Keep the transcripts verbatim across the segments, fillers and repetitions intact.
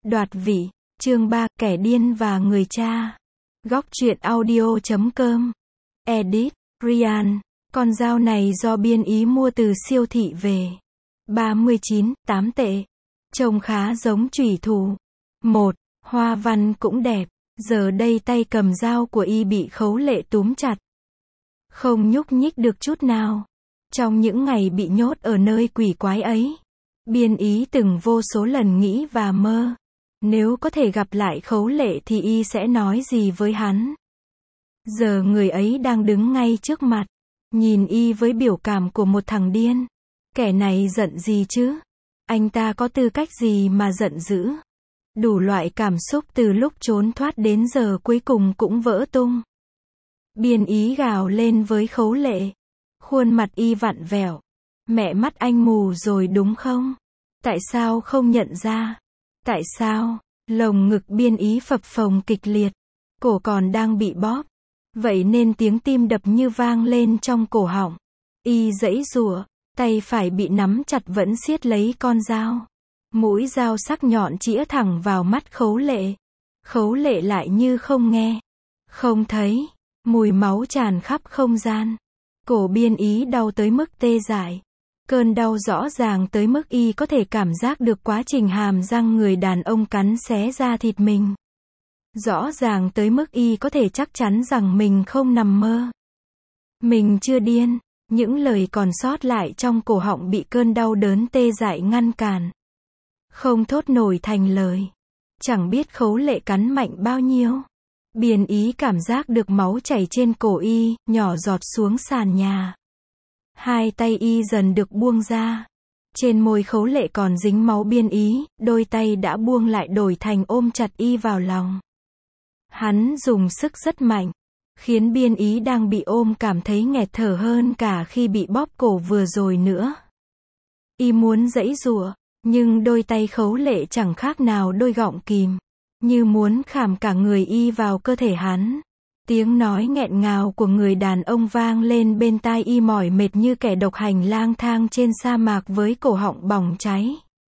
Đoạt vị, chương ba, kẻ điên và người cha. Góc truyện audio chấm com. Edit, Ryan. Con dao này do biên ý mua từ siêu thị về. ba mươi chín, tám tệ. Trông khá giống chủy thủ. một. Hoa văn cũng đẹp. Giờ đây tay cầm dao của y bị Khấu Lệ túm chặt. Không nhúc nhích được chút nào. Trong những ngày bị nhốt ở nơi quỷ quái ấy, biên ý từng vô số lần nghĩ và mơ. Nếu có thể gặp lại Khấu Lệ thì y sẽ nói gì với hắn. Giờ người ấy đang đứng ngay trước mặt. Nhìn y với biểu cảm của một thằng điên. Kẻ này giận gì chứ? Anh ta có tư cách gì mà giận dữ? Đủ loại cảm xúc từ lúc trốn thoát đến giờ cuối cùng cũng vỡ tung. Biên ý gào lên với Khấu Lệ. Khuôn mặt y vặn vẹo. Mẹ mắt anh mù rồi đúng không? Tại sao không nhận ra? Tại sao? Lồng ngực biên ý phập phồng kịch liệt. Cổ còn đang bị bóp. Vậy nên tiếng tim đập như vang lên trong cổ họng. Y giãy giụa, tay phải bị nắm chặt vẫn siết lấy con dao. Mũi dao sắc nhọn chĩa thẳng vào mắt Khấu Lệ. Khấu Lệ lại như không nghe, không thấy. Mùi máu tràn khắp không gian. Cổ biên ý đau tới mức tê dại. Cơn đau rõ ràng tới mức y có thể cảm giác được quá trình hàm răng người đàn ông cắn xé da thịt mình. Rõ ràng tới mức y có thể chắc chắn rằng mình không nằm mơ. Mình chưa điên. Những lời còn sót lại trong cổ họng bị cơn đau đớn tê dại ngăn cản. Không thốt nổi thành lời. Chẳng biết Khấu Lệ cắn mạnh bao nhiêu. Biên ý cảm giác được máu chảy trên cổ y, nhỏ giọt xuống sàn nhà. Hai tay y dần được buông ra. Trên môi Khấu Lệ còn dính máu biên ý, đôi tay đã buông lại đổi thành ôm chặt y vào lòng. Hắn dùng sức rất mạnh, khiến biên ý đang bị ôm cảm thấy nghẹt thở hơn cả khi bị bóp cổ vừa rồi nữa. Y muốn giãy giụa, nhưng đôi tay Khấu Lệ chẳng khác nào đôi gọng kìm, như muốn khảm cả người y vào cơ thể hắn. Tiếng nói nghẹn ngào của người đàn ông vang lên bên tai y mỏi mệt như kẻ độc hành lang thang trên sa mạc với cổ họng bỏng cháy.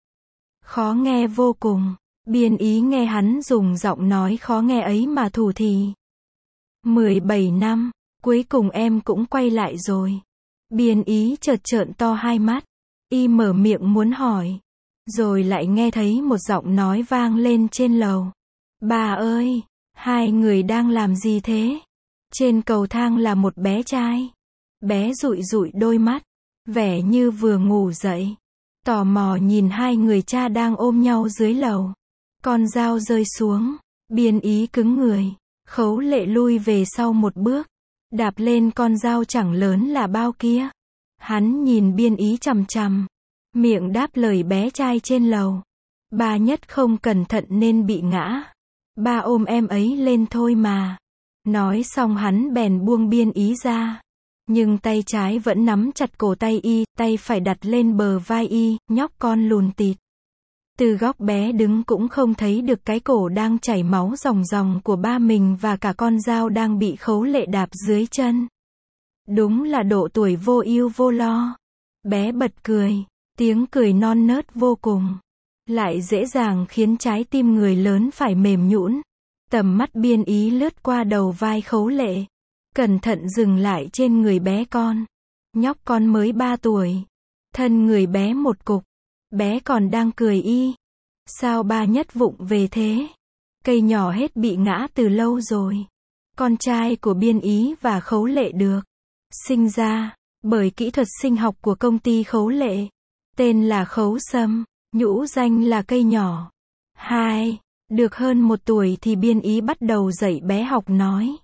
Khó nghe vô cùng. Biên ý nghe hắn dùng giọng nói khó nghe ấy mà thủ thỉ. mười bảy năm, cuối cùng em cũng quay lại rồi. Biên ý chợt trợn to hai mắt. Y mở miệng muốn hỏi. Rồi lại nghe thấy một giọng nói vang lên trên lầu. Bà ơi! Hai người đang làm gì thế? Trên cầu thang là một bé trai. Bé dụi dụi đôi mắt, vẻ như vừa ngủ dậy. Tò mò nhìn hai người cha đang ôm nhau dưới lầu. Con dao rơi xuống. Biên ý cứng người. Khấu Lệ lui về sau một bước. Đạp lên con dao chẳng lớn là bao kia. Hắn nhìn biên ý chằm chằm. Miệng đáp lời bé trai trên lầu. Ba nhất không cẩn thận nên bị ngã. Ba ôm em ấy lên thôi mà. Nói xong hắn bèn buông biên ý ra. Nhưng tay trái vẫn nắm chặt cổ tay y, tay phải đặt lên bờ vai y, nhóc con lùn tịt. Từ góc bé đứng cũng không thấy được cái cổ đang chảy máu ròng ròng của ba mình và cả con dao đang bị Khấu Lệ đạp dưới chân. Đúng là độ tuổi vô ưu vô lo. Bé bật cười. Tiếng cười non nớt vô cùng. Lại dễ dàng khiến trái tim người lớn phải mềm nhũn. Tầm mắt biên ý lướt qua đầu vai Khấu Lệ. Cẩn thận dừng lại trên người bé con. Nhóc con mới ba tuổi. Thân người bé một cục. Bé còn đang cười y. Sao ba nhất vụng về thế? Cây nhỏ hết bị ngã từ lâu rồi. Con trai của biên ý và Khấu Lệ được sinh ra bởi kỹ thuật sinh học của công ty Khấu Lệ. Tên là Khấu Sâm. Nhũ danh là cây nhỏ. Hai. Được hơn một tuổi thì biên ý bắt đầu dạy bé học nói.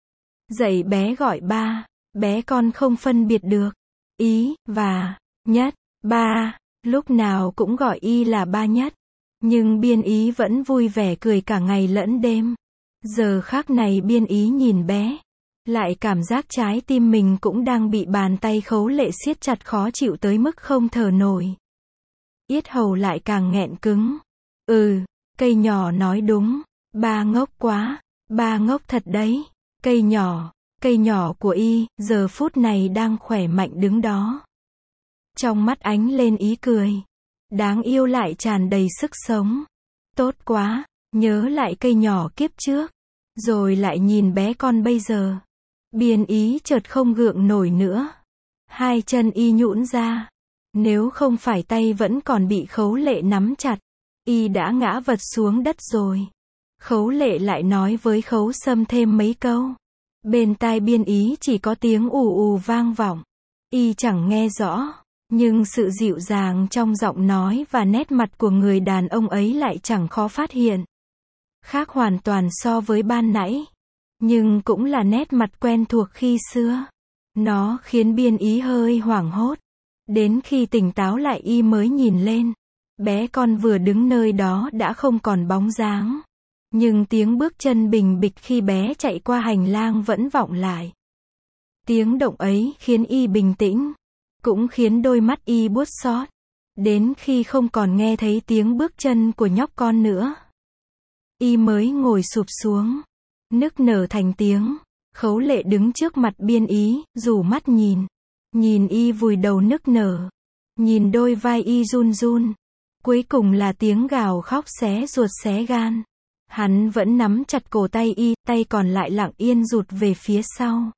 Dạy bé gọi ba. Bé con không phân biệt được ý và nhất. Ba. Lúc nào cũng gọi y là ba nhất. Nhưng biên ý vẫn vui vẻ cười cả ngày lẫn đêm. Giờ khắc này biên ý nhìn bé. Lại cảm giác trái tim mình cũng đang bị bàn tay Khấu Lệ siết chặt khó chịu tới mức không thở nổi. Yết hầu lại càng nghẹn cứng. Ừ, cây nhỏ nói đúng. Ba ngốc quá. Ba ngốc thật đấy. Cây nhỏ, cây nhỏ của y, giờ phút này đang khỏe mạnh đứng đó. Trong mắt ánh lên ý cười. Đáng yêu lại tràn đầy sức sống. Tốt quá, nhớ lại cây nhỏ kiếp trước. Rồi lại nhìn bé con bây giờ. Biên ý chợt không gượng nổi nữa. Hai chân y nhũn ra. Nếu không phải tay vẫn còn bị Khấu Lệ nắm chặt, y đã ngã vật xuống đất rồi. Khấu Lệ lại nói với Khấu Sâm thêm mấy câu. Bên tai biên ý chỉ có tiếng ù ù vang vọng. Y chẳng nghe rõ, nhưng sự dịu dàng trong giọng nói và nét mặt của người đàn ông ấy lại chẳng khó phát hiện. Khác hoàn toàn so với ban nãy, nhưng cũng là nét mặt quen thuộc khi xưa. Nó khiến biên ý hơi hoảng hốt. Đến khi tỉnh táo lại y mới nhìn lên. Bé con vừa đứng nơi đó đã không còn bóng dáng. Nhưng tiếng bước chân bình bịch khi bé chạy qua hành lang vẫn vọng lại. Tiếng động ấy khiến y bình tĩnh, cũng khiến đôi mắt y buốt xót. Đến khi không còn nghe thấy tiếng bước chân của nhóc con nữa, y mới ngồi sụp xuống, nức nở thành tiếng. Khấu Lệ đứng trước mặt biên ý, rủ mắt nhìn. Nhìn y vùi đầu nức nở. Nhìn đôi vai y run run. Cuối cùng là tiếng gào khóc xé ruột xé gan. Hắn vẫn nắm chặt cổ tay y, tay còn lại lặng yên rụt về phía sau.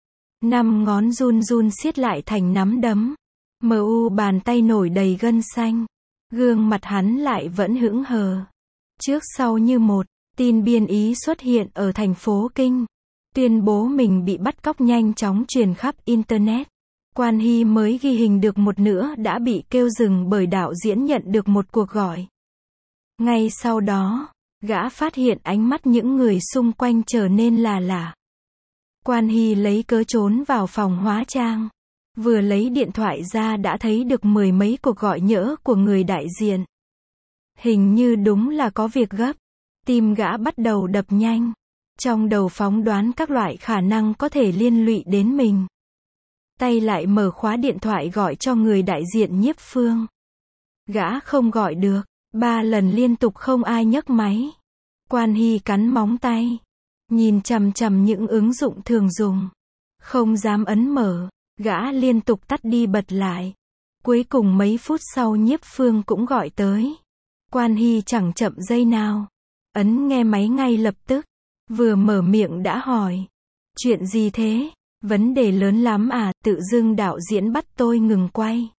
Năm ngón run run siết lại thành nắm đấm. Mờ u bàn tay nổi đầy gân xanh. Gương mặt hắn lại vẫn hững hờ. Trước sau như một, tin biên ý xuất hiện ở thành phố Kinh. Tuyên bố mình bị bắt cóc nhanh chóng truyền khắp Internet. Quan Hy mới ghi hình được một nữa đã bị kêu dừng bởi đạo diễn nhận được một cuộc gọi. Ngay sau đó, gã phát hiện ánh mắt những người xung quanh trở nên là lạ. Quan Hy lấy cớ trốn vào phòng hóa trang. Vừa lấy điện thoại ra đã thấy được mười mấy cuộc gọi nhỡ của người đại diện. Hình như đúng là có việc gấp. Tim gã bắt đầu đập nhanh. Trong đầu phóng đoán các loại khả năng có thể liên lụy đến mình. Tay lại mở khóa điện thoại gọi cho người đại diện Nhiếp Phương. Gã không gọi được. Ba lần liên tục không ai nhấc máy. Quan Hy cắn móng tay. Nhìn chằm chằm những ứng dụng thường dùng. Không dám ấn mở. Gã liên tục tắt đi bật lại. Cuối cùng mấy phút sau Nhiếp Phương cũng gọi tới. Quan Hy chẳng chậm giây nào. Ấn nghe máy ngay lập tức. Vừa mở miệng đã hỏi. Chuyện gì thế? Vấn đề lớn lắm à? Tự dưng đạo diễn bắt tôi ngừng quay.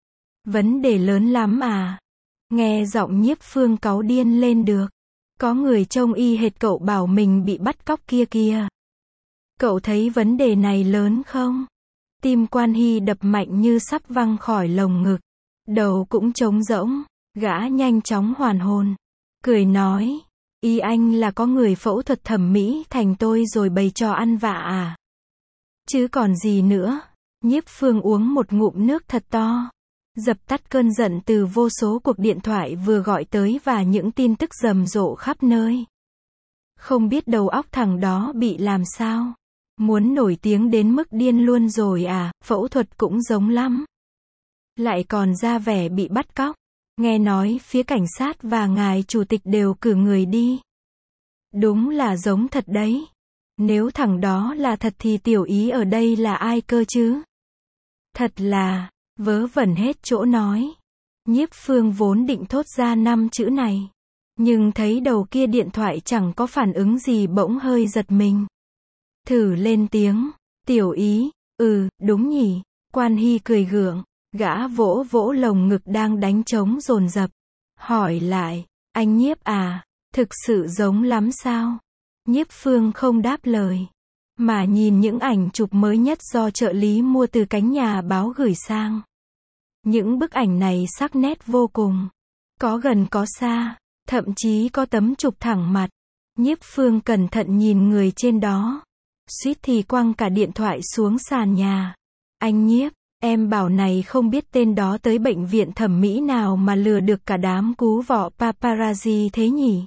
Vấn đề lớn lắm à? Nghe giọng Nhiếp Phương cáu điên lên được. Có người trông y hệt cậu bảo mình bị bắt cóc kia kìa. Cậu thấy vấn đề này lớn không? Tim Quan Hy đập mạnh như sắp văng khỏi lồng ngực. Đầu cũng trống rỗng. Gã nhanh chóng hoàn hồn. Cười nói. Ý anh là có người phẫu thuật thẩm mỹ thành tôi rồi bày trò ăn vạ à? Chứ còn gì nữa. Nhiếp Phương uống một ngụm nước thật to. Dập tắt cơn giận từ vô số cuộc điện thoại vừa gọi tới và những tin tức rầm rộ khắp nơi. Không biết đầu óc thằng đó bị làm sao. Muốn nổi tiếng đến mức điên luôn rồi à? Phẫu thuật cũng giống lắm. Lại còn ra vẻ bị bắt cóc. Nghe nói phía cảnh sát và ngài chủ tịch đều cử người đi. Đúng là giống thật đấy. Nếu thằng đó là thật thì tiểu ý ở đây là ai cơ chứ? Thật là, vớ vẩn hết chỗ nói. Nhiếp Phương vốn định thốt ra năm chữ này. Nhưng thấy đầu kia điện thoại chẳng có phản ứng gì bỗng hơi giật mình. Thử lên tiếng. Tiểu ý, ừ, đúng nhỉ. Quan Hy cười gượng. Gã vỗ vỗ lồng ngực đang đánh trống dồn dập. Hỏi lại, anh Nhiếp à, thực sự giống lắm sao? Nhiếp Phương không đáp lời, mà nhìn những ảnh chụp mới nhất do trợ lý mua từ cánh nhà báo gửi sang. Những bức ảnh này sắc nét vô cùng. Có gần có xa, thậm chí có tấm chụp thẳng mặt. Nhiếp Phương cẩn thận nhìn người trên đó. Suýt thì quăng cả điện thoại xuống sàn nhà. Anh Nhiếp, em bảo này không biết tên đó tới bệnh viện thẩm mỹ nào mà lừa được cả đám cú vọ paparazzi thế nhỉ?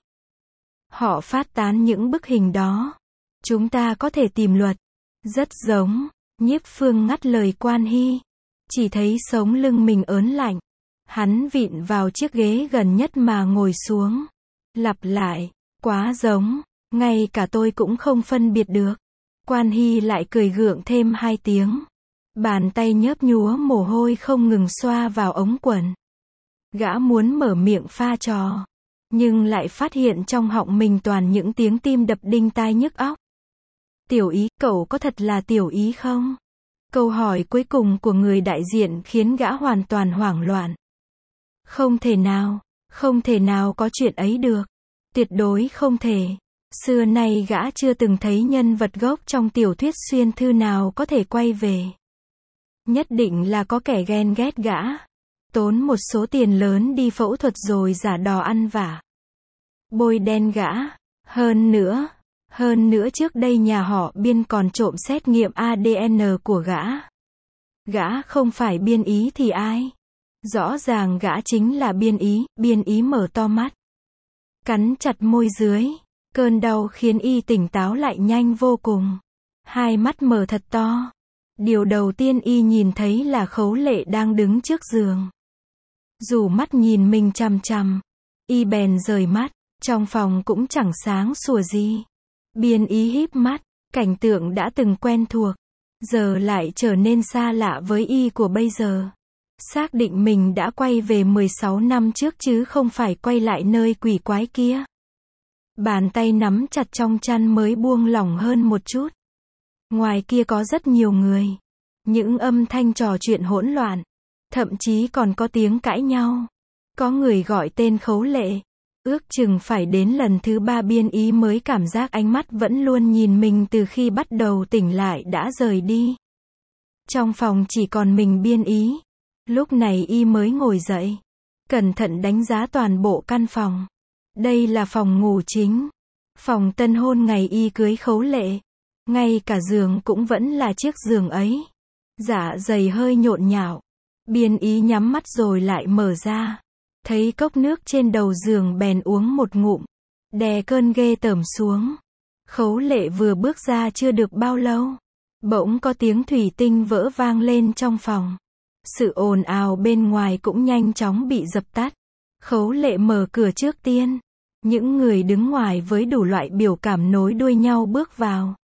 Họ phát tán những bức hình đó. Chúng ta có thể tìm luật. Rất giống. Nhiếp Phương ngắt lời Quan Hy. Chỉ thấy sống lưng mình ớn lạnh. Hắn vịn vào chiếc ghế gần nhất mà ngồi xuống. Lặp lại. Quá giống. Ngay cả tôi cũng không phân biệt được. Quan Hy lại cười gượng thêm hai tiếng. Bàn tay nhớp nhúa mồ hôi không ngừng xoa vào ống quần. Gã muốn mở miệng pha trò. nhưng lại phát hiện trong họng mình toàn những tiếng tim đập đinh tai nhức óc. Tiểu Ý, cậu có thật là Tiểu Ý không? Câu hỏi cuối cùng của người đại diện khiến gã hoàn toàn hoảng loạn. Không thể nào, không thể nào có chuyện ấy được. Tuyệt đối không thể. Xưa nay gã chưa từng thấy nhân vật gốc trong tiểu thuyết xuyên thư nào có thể quay về. Nhất định là có kẻ ghen ghét gã. Tốn một số tiền lớn đi phẫu thuật rồi giả đò ăn vả. Bôi đen gã. Hơn nữa, hơn nữa trước đây nhà họ Biên còn trộm xét nghiệm a đê en của gã. Gã không phải Biên Ý thì ai? Rõ ràng gã chính là Biên Ý. Biên Ý mở to mắt, cắn chặt môi dưới. Cơn đau khiến y tỉnh táo lại nhanh vô cùng. Hai mắt mở thật to. Điều đầu tiên y nhìn thấy là Khấu Lệ đang đứng trước giường. Dù mắt nhìn mình chằm chằm, y bèn rời mắt. Trong phòng cũng chẳng sáng sủa gì. Biên Ý híp mắt, cảnh tượng đã từng quen thuộc, giờ lại trở nên xa lạ với y của bây giờ. Xác định mình đã quay về mười sáu năm trước chứ không phải quay lại nơi quỷ quái kia. Bàn tay nắm chặt trong chăn mới buông lỏng hơn một chút. Ngoài kia có rất nhiều người. Những âm thanh trò chuyện hỗn loạn. Thậm chí còn có tiếng cãi nhau. Có người gọi tên Khấu Lệ. Ước chừng phải đến lần thứ ba Biên Ý mới cảm giác ánh mắt vẫn luôn nhìn mình từ khi bắt đầu tỉnh lại đã rời đi. Trong phòng chỉ còn mình Biên Ý. Lúc này y mới ngồi dậy. Cẩn thận đánh giá toàn bộ căn phòng. Đây là phòng ngủ chính. Phòng tân hôn ngày y cưới Khấu Lệ. Ngay cả giường cũng vẫn là chiếc giường ấy. Dạ dày hơi nhộn nhạo. Biên Ý nhắm mắt rồi lại mở ra. Thấy cốc nước trên đầu giường bèn uống một ngụm. Đè cơn ghê tởm xuống. Khấu Lệ vừa bước ra chưa được bao lâu. Bỗng có tiếng thủy tinh vỡ vang lên trong phòng. Sự ồn ào bên ngoài cũng nhanh chóng bị dập tắt. Khấu Lệ mở cửa trước tiên. Những người đứng ngoài với đủ loại biểu cảm nối đuôi nhau bước vào.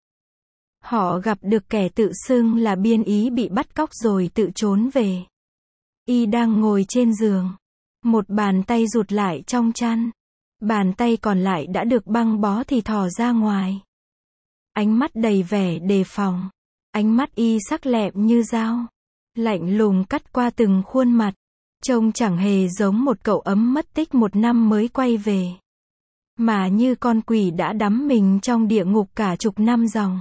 Họ gặp được kẻ tự xưng là Biên Ý bị bắt cóc rồi tự trốn về. Y đang ngồi trên giường. Một bàn tay rụt lại trong chăn. Bàn tay còn lại đã được băng bó thì thò ra ngoài. Ánh mắt đầy vẻ đề phòng. Ánh mắt y sắc lẹm như dao. Lạnh lùng cắt qua từng khuôn mặt. Trông chẳng hề giống một cậu ấm mất tích một năm mới quay về. Mà như con quỷ đã đắm mình trong địa ngục cả chục năm dòng.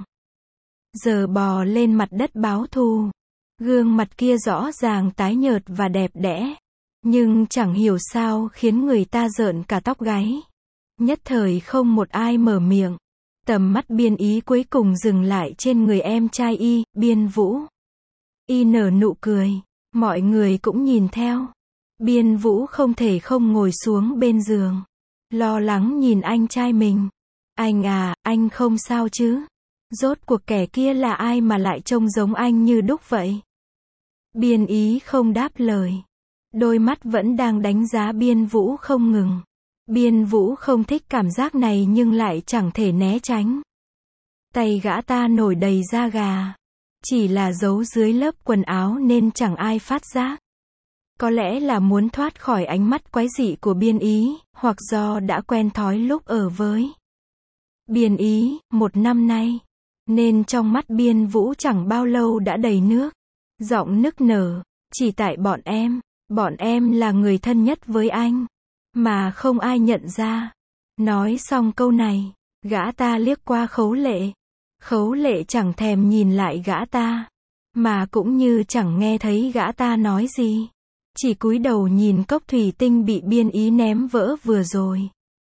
Giờ bò lên mặt đất báo thù. Gương mặt kia rõ ràng tái nhợt và đẹp đẽ. Nhưng chẳng hiểu sao khiến người ta rợn cả tóc gáy. Nhất thời không một ai mở miệng. Tầm mắt Biên Ý cuối cùng dừng lại trên người em trai y, Biên Vũ. Y nở nụ cười. Mọi người cũng nhìn theo. Biên Vũ không thể không ngồi xuống bên giường. Lo lắng nhìn anh trai mình. Anh à, anh không sao chứ? Rốt cuộc kẻ kia là ai mà lại trông giống anh như đúc vậy? Biên Ý không đáp lời. Đôi mắt vẫn đang đánh giá Biên Vũ không ngừng. Biên Vũ không thích cảm giác này nhưng lại chẳng thể né tránh. Tay gã ta nổi đầy da gà. Chỉ là giấu dưới lớp quần áo nên chẳng ai phát giác. Có lẽ là muốn thoát khỏi ánh mắt quái dị của Biên Ý, hoặc do đã quen thói lúc ở với Biên Ý, một năm nay. Nên trong mắt Biên Vũ chẳng bao lâu đã đầy nước. Giọng nức nở. Chỉ tại bọn em. Bọn em là người thân nhất với anh. Mà không ai nhận ra. Nói xong câu này, gã ta liếc qua Khấu Lệ. Khấu Lệ chẳng thèm nhìn lại gã ta. Mà cũng như chẳng nghe thấy gã ta nói gì. Chỉ cúi đầu nhìn cốc thủy tinh bị Biên Ý ném vỡ vừa rồi.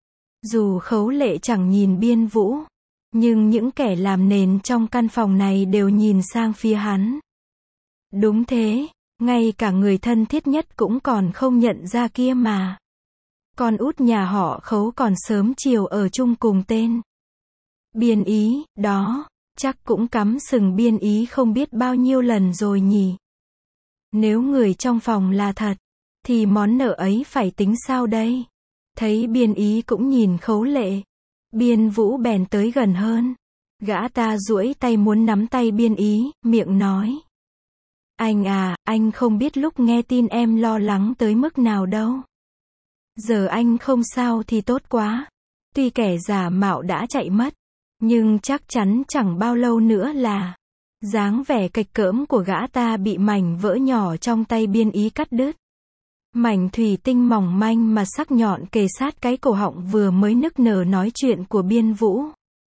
Dù Khấu Lệ chẳng nhìn Biên Vũ. Nhưng những kẻ làm nền trong căn phòng này đều nhìn sang phía hắn. Đúng thế, ngay cả người thân thiết nhất cũng còn không nhận ra kia mà. Con út nhà họ Khấu còn sớm chiều ở chung cùng tên. Biên Ý, đó, chắc cũng cắm sừng Biên Ý không biết bao nhiêu lần rồi nhỉ. Nếu người trong phòng là thật, thì món nợ ấy phải tính sao đây? Thấy Biên Ý cũng nhìn Khấu Lệ. Biên Vũ bèn tới gần hơn. Gã ta duỗi tay muốn nắm tay Biên Ý, miệng nói. Anh à, anh không biết lúc nghe tin em lo lắng tới mức nào đâu. Giờ anh không sao thì tốt quá. Tuy kẻ giả mạo đã chạy mất, nhưng chắc chắn chẳng bao lâu nữa là dáng vẻ kệch cỡm của gã ta bị mảnh vỡ nhỏ trong tay biên ý cắt đứt. Mảnh thủy tinh mỏng manh mà sắc nhọn kề sát cái cổ họng vừa mới nức nở nói chuyện của Biên Vũ.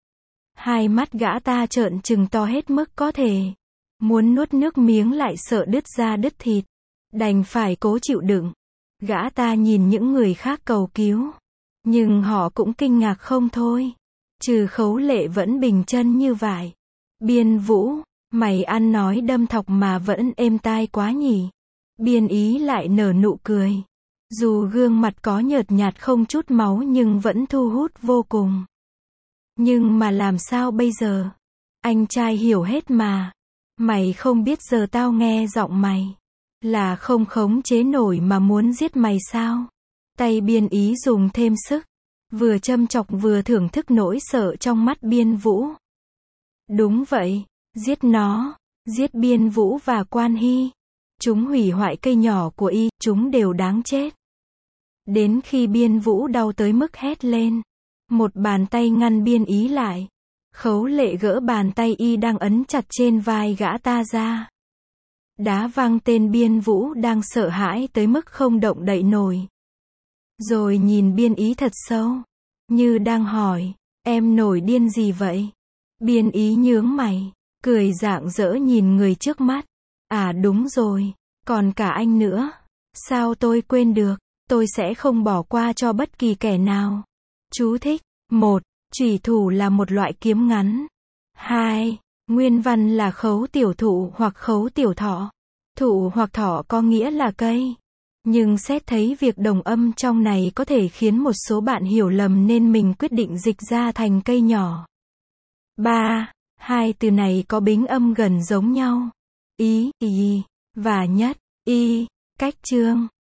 Hai mắt gã ta trợn trừng to hết mức có thể. Muốn nuốt nước miếng lại sợ đứt da đứt thịt. Đành phải cố chịu đựng. Gã ta nhìn những người khác cầu cứu. Nhưng họ cũng kinh ngạc không thôi. Trừ Khấu Lệ vẫn bình chân như vậy. Biên Vũ, mày ăn nói đâm thọc mà vẫn êm tai quá nhỉ. Biên ý lại nở nụ cười. Dù gương mặt có nhợt nhạt không chút máu nhưng vẫn thu hút vô cùng. Nhưng mà làm sao bây giờ? Anh trai hiểu hết mà. Mày không biết giờ tao nghe giọng mày là không khống chế nổi mà muốn giết mày sao? Tay Biên ý dùng thêm sức. Vừa châm chọc vừa thưởng thức nỗi sợ trong mắt Biên Vũ. Đúng vậy, giết nó, giết Biên Vũ và Quan Hy. Chúng hủy hoại cây nhỏ của y, chúng đều đáng chết. Đến khi Biên Vũ đau tới mức hét lên. Một bàn tay ngăn Biên ý lại. Khấu Lệ gỡ bàn tay y đang ấn chặt trên vai gã ta ra. Đá văng tên Biên Vũ đang sợ hãi tới mức không động đậy nổi. Rồi nhìn Biên ý thật sâu. Như đang hỏi, em nổi điên gì vậy? Biên ý nhướng mày, cười rạng rỡ nhìn người trước mắt. À đúng rồi, còn cả anh nữa. Sao tôi quên được, tôi sẽ không bỏ qua cho bất kỳ kẻ nào. Chú thích. một. Chủy thủ là một loại kiếm ngắn. hai. Nguyên văn là khấu tiểu thụ hoặc khấu tiểu thọ. Thụ hoặc thọ có nghĩa là cây. Nhưng xét thấy việc đồng âm trong này có thể khiến một số bạn hiểu lầm nên mình quyết định dịch ra thành cây nhỏ. ba. Hai từ này có bính âm gần giống nhau. Ý, y, và nhất, y, cách chương.